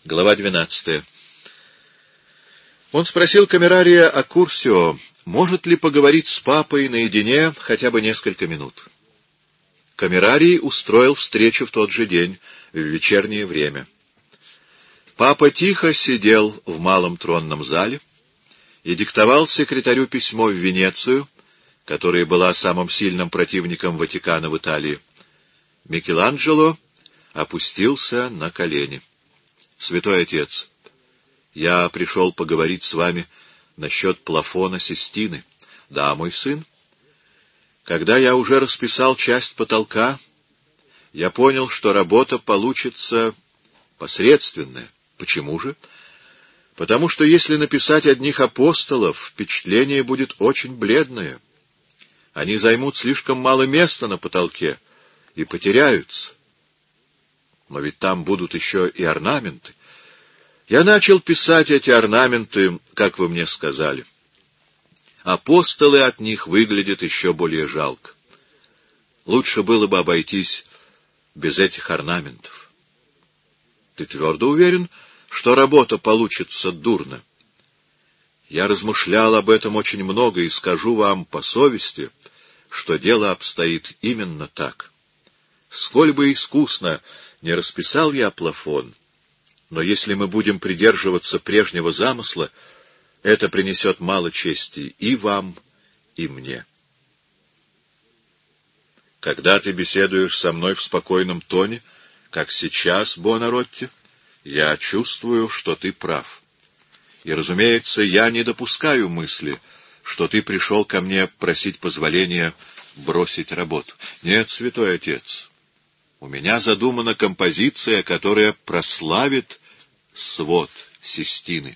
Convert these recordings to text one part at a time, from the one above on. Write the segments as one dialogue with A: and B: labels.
A: Глава 12. Он спросил камерария Аккурсио, может ли поговорить с папой наедине хотя бы несколько минут. Камерарий устроил встречу в тот же день, в вечернее время. Папа тихо сидел в малом тронном зале и диктовал секретарю письмо в Венецию, которая была самым сильным противником Ватикана в Италии. Микеланджело опустился на колени. «Святой отец, я пришел поговорить с вами насчет плафона Систины». «Да, мой сын. Когда я уже расписал часть потолка, я понял, что работа получится посредственная. Почему же? Потому что если написать одних апостолов, впечатление будет очень бледное. Они займут слишком мало места на потолке и потеряются. Но ведь там будут еще и орнаменты. Я начал писать эти орнаменты, как вы мне сказали. Апостолы от них выглядят еще более жалко. Лучше было бы обойтись без этих орнаментов. Ты твердо уверен, что работа получится дурно? Я размышлял об этом очень много и скажу вам по совести, что дело обстоит именно так. Сколь бы искусно не расписал я плафон, но если мы будем придерживаться прежнего замысла, это принесет мало чести и вам, и мне. Когда ты беседуешь со мной в спокойном тоне, как сейчас, Буонаротти, я чувствую, что ты прав. И, разумеется, я не допускаю мысли, что ты пришел ко мне просить позволения бросить работу. Нет, святой отец, у меня задумана композиция, которая прославит свод Систины.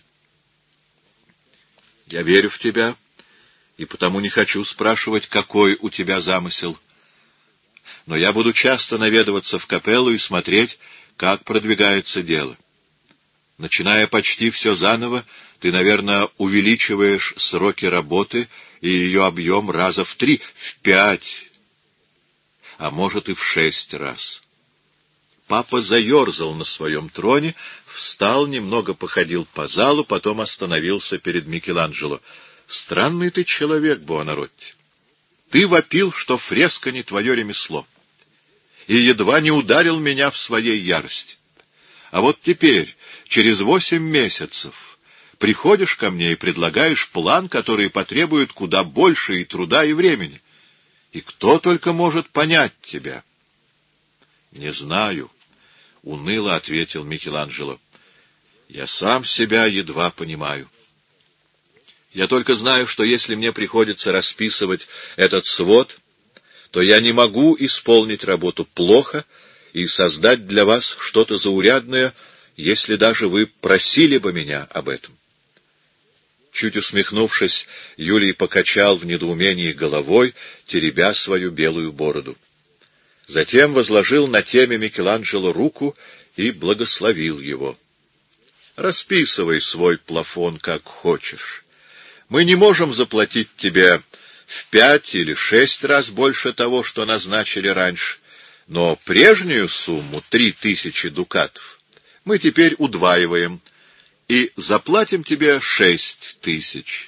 A: Я верю в тебя, и потому не хочу спрашивать, какой у тебя замысел. Но я буду часто наведываться в капеллу и смотреть, как продвигается дело. Начиная почти все заново, ты, наверное, увеличиваешь сроки работы и ее объем раза в 3, в 5, а может и в 6 раз. Папа заерзал на своем троне, встал, немного походил по залу, потом остановился перед Микеланджело. «Странный ты человек, Буонаротти. Ты вопил, что фреска не твое ремесло, и едва не ударил меня в своей ярости. А вот теперь, через 8 месяцев, приходишь ко мне и предлагаешь план, который потребует куда больше и труда, и времени. И кто только может понять тебя?» «Не знаю», — уныло ответил Микеланджело. «Я сам себя едва понимаю. Я только знаю, что если мне приходится расписывать этот свод, то я не могу исполнить работу плохо и создать для вас что-то заурядное, если даже вы просили бы меня об этом». Чуть усмехнувшись, Юлий покачал в недоумении головой, теребя свою белую бороду. Затем возложил на теме Микеланджело руку и благословил его. «Расписывай свой плафон, как хочешь. Мы не можем заплатить тебе в 5 или 6 раз больше того, что назначили раньше, но прежнюю сумму, 3000 дукатов, мы теперь удваиваем и заплатим тебе 6000.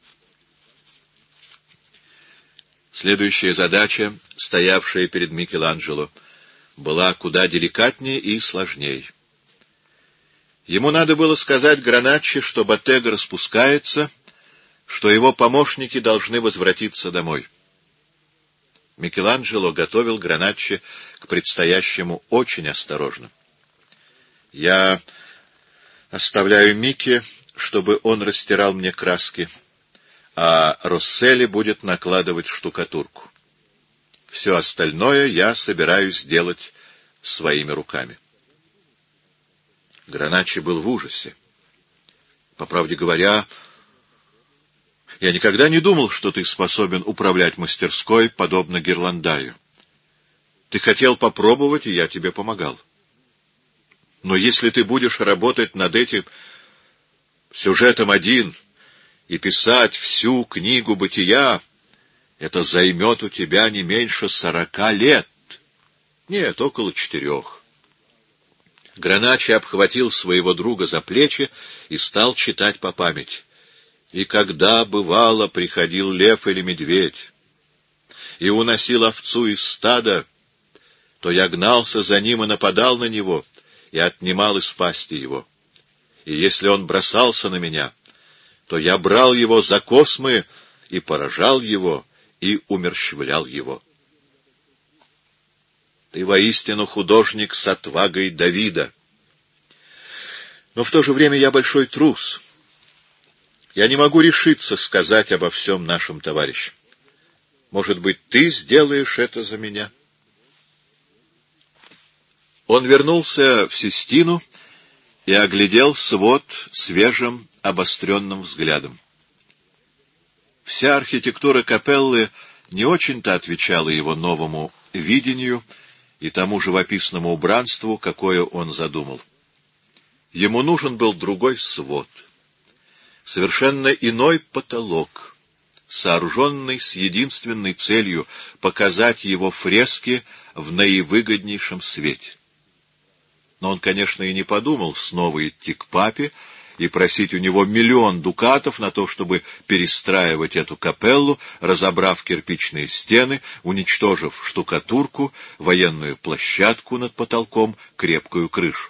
A: Следующая задача, стоявшая перед Микеланджело, была куда деликатнее и сложней. Ему надо было сказать Граначчи, что Боттега распускается, что его помощники должны возвратиться домой. Микеланджело готовил Граначчи к предстоящему очень осторожно. «Я оставляю Микки, чтобы он растирал мне краски, а Росселли будет накладывать штукатурку. Все остальное я собираюсь делать своими руками». Граначчи был в ужасе. «По правде говоря, я никогда не думал, что ты способен управлять мастерской, подобно Герландаю. Ты хотел попробовать, и я тебе помогал. Но если ты будешь работать над этим сюжетом один и писать всю книгу бытия, это займет у тебя не меньше 40 лет. Нет, около 4. Граначи обхватил своего друга за плечи и стал читать по памяти. «И когда, бывало, приходил лев или медведь и уносил овцу из стада, то я гнался за ним и нападал на него, и отнимал из пасти его. И если он бросался на меня, то я брал его за космы и поражал его, и умерщвлял его. Ты воистину художник с отвагой Давида. Но в то же время я большой трус. Я не могу решиться сказать обо всем нашим товарищам. Может быть, ты сделаешь это за меня?» Он вернулся в Систину и оглядел свод свежим, обостренным взглядом. Вся архитектура капеллы не очень-то отвечала его новому видению и тому живописному убранству, какое он задумал. Ему нужен был другой свод, совершенно иной потолок, сооруженный с единственной целью показать его фрески в наивыгоднейшем свете. Но он, конечно, и не подумал снова идти к папе и просить у него 1 000 000 дукатов на то, чтобы перестраивать эту капеллу, разобрав кирпичные стены, уничтожив штукатурку, военную площадку над потолком, крепкую крышу.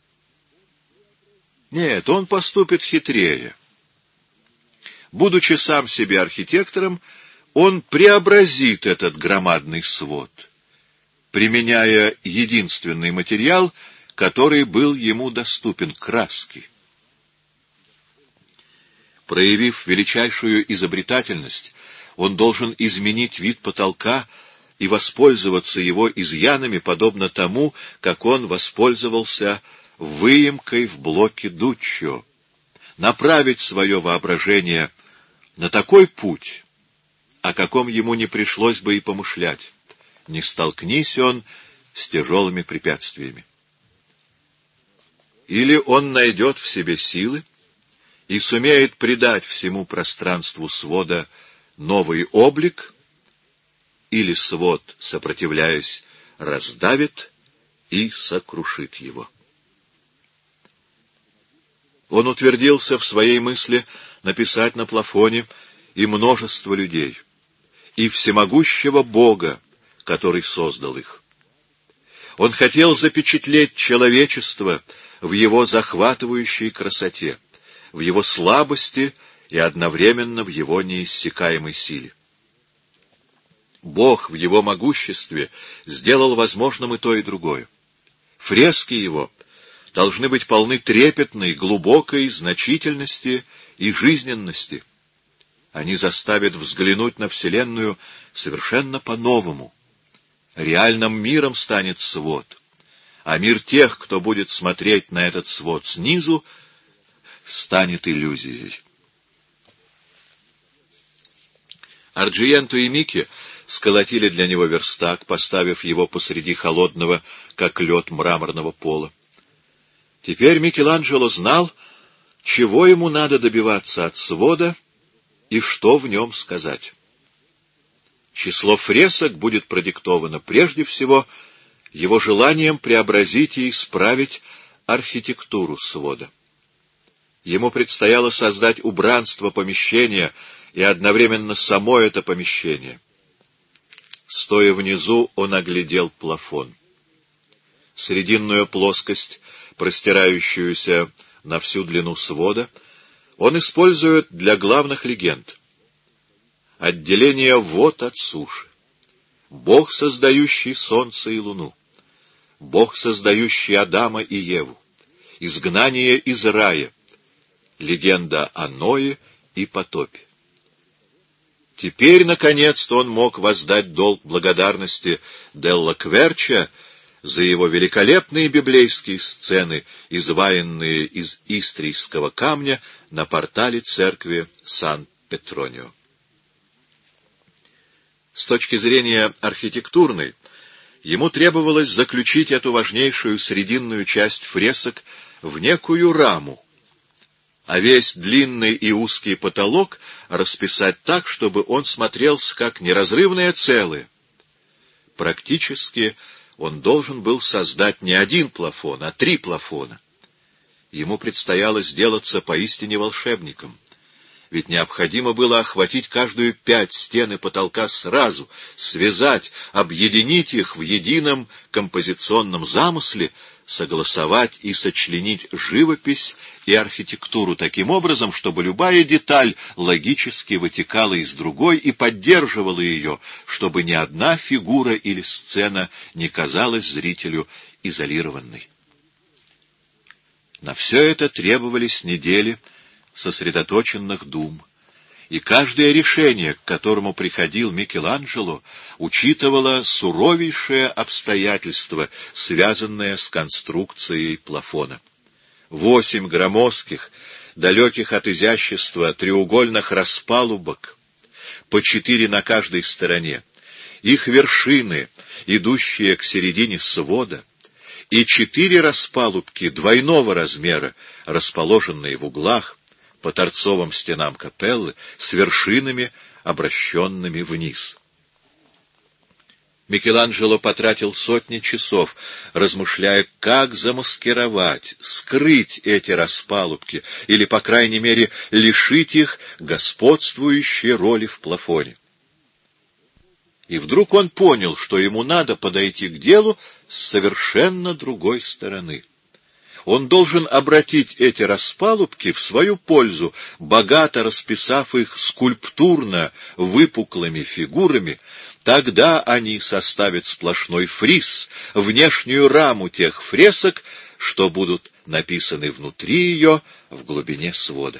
A: Нет, он поступит хитрее. Будучи сам себе архитектором, он преобразит этот громадный свод, применяя единственный материал, который был ему доступен — краски. Проявив величайшую изобретательность, он должен изменить вид потолка и воспользоваться его изъянами, подобно тому, как он воспользовался выемкой в блоке Дуччо, направить свое воображение на такой путь, о каком ему не пришлось бы и помышлять, не столкнись он с тяжелыми препятствиями. Или он найдет в себе силы и сумеет придать всему пространству свода новый облик, или свод, сопротивляясь, раздавит и сокрушит его. Он утвердился в своей мысли написать на плафоне и множество людей, и всемогущего Бога, который создал их. Он хотел запечатлеть человечество в его захватывающей красоте, в его слабости и одновременно в его неиссякаемой силе. Бог в его могуществе сделал возможным и то, и другое. Фрески его должны быть полны трепетной, глубокой значительности и жизненности. Они заставят взглянуть на Вселенную совершенно по-новому. Реальным миром станет свод, а мир тех, кто будет смотреть на этот свод снизу, станет иллюзией. Арджиенто и Микки сколотили для него верстак, поставив его посреди холодного, как лед, мраморного пола. Теперь Микеланджело знал, чего ему надо добиваться от свода и что в нем сказать. Число фресок будет продиктовано прежде всего его желанием преобразить и исправить архитектуру свода. Ему предстояло создать убранство помещения и одновременно само это помещение. Стоя внизу, он оглядел плафон. Срединную плоскость, простирающуюся на всю длину свода, он использует для главных легенд. Отделение вод от суши, Бог, создающий солнце и луну, Бог, создающий Адама и Еву, изгнание из рая, легенда о Ное и потопе. Теперь, наконец-то, он мог воздать долг благодарности Делла Кверча за его великолепные библейские сцены, изваянные из истрийского камня на портале церкви Сан-Петронио. С точки зрения архитектурной, ему требовалось заключить эту важнейшую срединную часть фресок в некую раму, а весь длинный и узкий потолок расписать так, чтобы он смотрелся как неразрывное целое. Практически Он должен был создать не один плафон, а 3 плафона. Ему предстояло сделаться поистине волшебником. Ведь необходимо было охватить каждую 5 стен и потолка сразу, связать, объединить их в едином композиционном замысле, согласовать и сочленить живопись и архитектуру таким образом, чтобы любая деталь логически вытекала из другой и поддерживала ее, чтобы ни одна фигура или сцена не казалась зрителю изолированной. На все это требовались недели сосредоточенных дум, и каждое решение, к которому приходил Микеланджело, учитывало суровейшее обстоятельство, связанное с конструкцией плафона. 8 громоздких, далеких от изящества треугольных распалубок, по 4 на каждой стороне, их вершины, идущие к середине свода, и 4 распалубки двойного размера, расположенные в углах, по торцовым стенам капеллы, с вершинами, обращенными вниз. Микеланджело потратил сотни часов, размышляя, как замаскировать, скрыть эти распалубки, или, по крайней мере, лишить их господствующей роли в плафоне. И вдруг он понял, что ему надо подойти к делу с совершенно другой стороны. Он должен обратить эти распалубки в свою пользу, богато расписав их скульптурно выпуклыми фигурами. Тогда они составят сплошной фриз, внешнюю раму тех фресок, что будут написаны внутри ее, в глубине свода.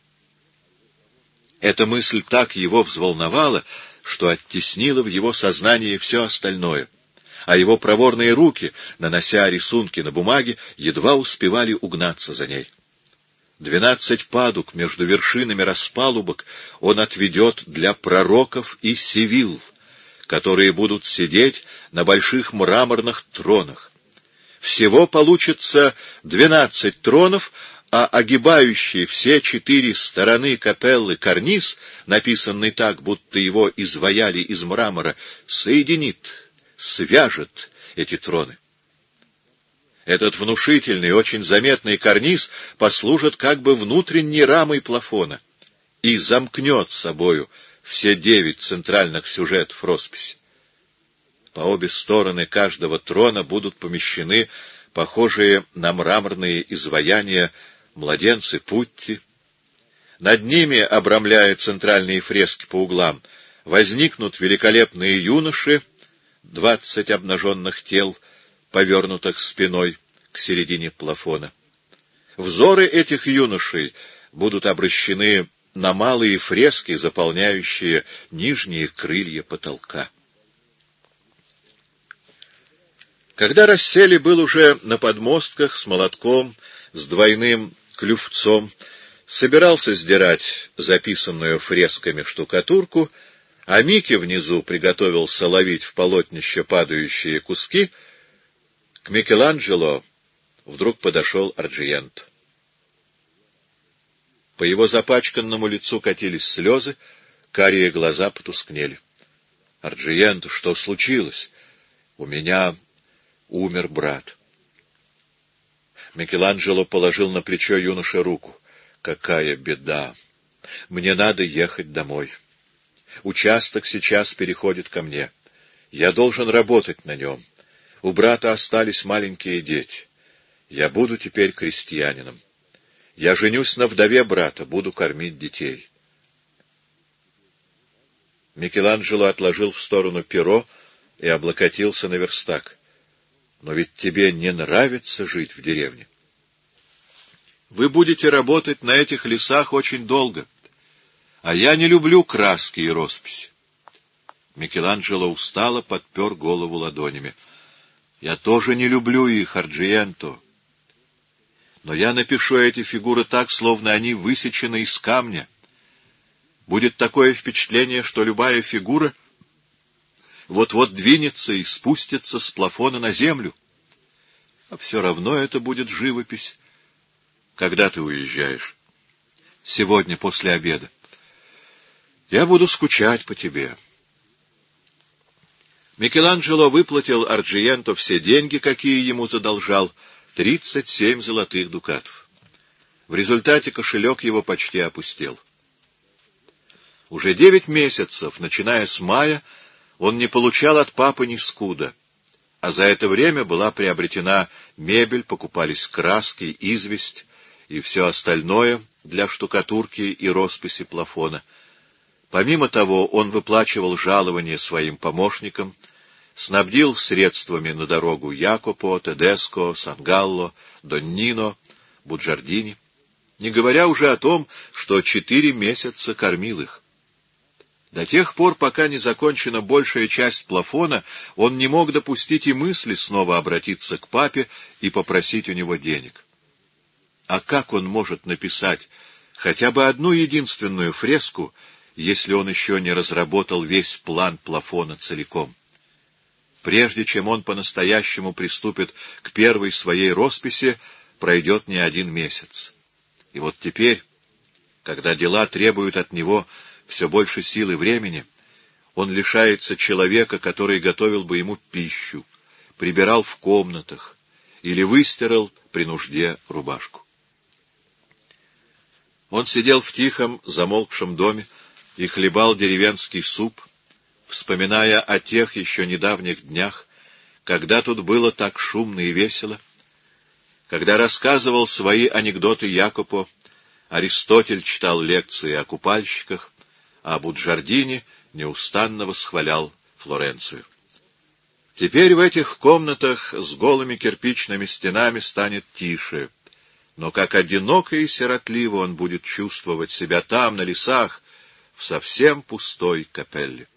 A: Эта мысль так его взволновала, что оттеснила в его сознании все остальное, а его проворные руки, нанося рисунки на бумаге, едва успевали угнаться за ней. 12 падук между вершинами распалубок он отведет для пророков и сивилл, которые будут сидеть на больших мраморных тронах. Всего получится 12 тронов, а огибающий все 4 стороны капеллы карниз, написанный так, будто его изваяли из мрамора, соединит, свяжет эти троны. Этот внушительный, очень заметный карниз послужит как бы внутренней рамой плафона и замкнет собою все 9 центральных сюжетов росписи. По обе стороны каждого трона будут помещены похожие на мраморные изваяния младенцы Путти. Над ними, обрамляя центральные фрески по углам, возникнут великолепные юноши, 20 обнаженных тел, повернутых спиной к середине плафона. Взоры этих юношей будут обращены на малые фрески, заполняющие нижние крылья потолка. Когда Расселли был уже на подмостках с молотком, с двойным клювцом, собирался сдирать записанную фресками штукатурку, а Микки внизу приготовился ловить в полотнище падающие куски, к Микеланджело вдруг подошел Арджиенто. По его запачканному лицу катились слезы, карие глаза потускнели. — Арджиенто, что случилось? — У меня умер брат. Микеланджело положил на плечо юноше руку. — Какая беда! Мне надо ехать домой. Участок сейчас переходит ко мне. Я должен работать на нем. У брата остались маленькие дети. Я буду теперь крестьянином. Я женюсь на вдове брата, буду кормить детей. Микеланджело отложил в сторону перо и облокотился на верстак. Но ведь тебе не нравится жить в деревне. Вы будете работать на этих лесах очень долго, а я не люблю краски и росписи. Микеланджело устало подпер голову ладонями. Я тоже не люблю их, Арджиенто. Но я напишу эти фигуры так, словно они высечены из камня. Будет такое впечатление, что любая фигура вот-вот двинется и спустится с плафона на землю. А все равно это будет живопись. Когда ты уезжаешь? Сегодня, после обеда. Я буду скучать по тебе. Микеланджело выплатил Арджиенто все деньги, какие ему задолжал, 37 золотых дукатов. В результате кошелек его почти опустел. Уже 9 месяцев, начиная с мая, он не получал от папы ни скуда, а за это время была приобретена мебель, покупались краски, известь и все остальное для штукатурки и росписи плафона. Помимо того, он выплачивал жалования своим помощникам, снабдил средствами на дорогу Якопо, Тедеско, Сангалло, Доннино, Буджардини, не говоря уже о том, что 4 месяца кормил их. До тех пор, пока не закончена большая часть плафона, он не мог допустить и мысли снова обратиться к папе и попросить у него денег. А как он может написать хотя бы одну единственную фреску, если он еще не разработал весь план плафона целиком? Прежде чем он по-настоящему приступит к первой своей росписи, пройдет не 1 месяц. И вот теперь, когда дела требуют от него все больше сил и времени, он лишается человека, который готовил бы ему пищу, прибирал в комнатах или выстирал при нужде рубашку. Он сидел в тихом, замолкшем доме и хлебал деревенский суп, вспоминая о тех еще недавних днях, когда тут было так шумно и весело, когда рассказывал свои анекдоты Якопо, Аристотель читал лекции о купальщиках, а Буджардини неустанно восхвалял Флоренцию. Теперь в этих комнатах с голыми кирпичными стенами станет тише, но как одиноко и сиротливо он будет чувствовать себя там, на лесах, в совсем пустой капелле.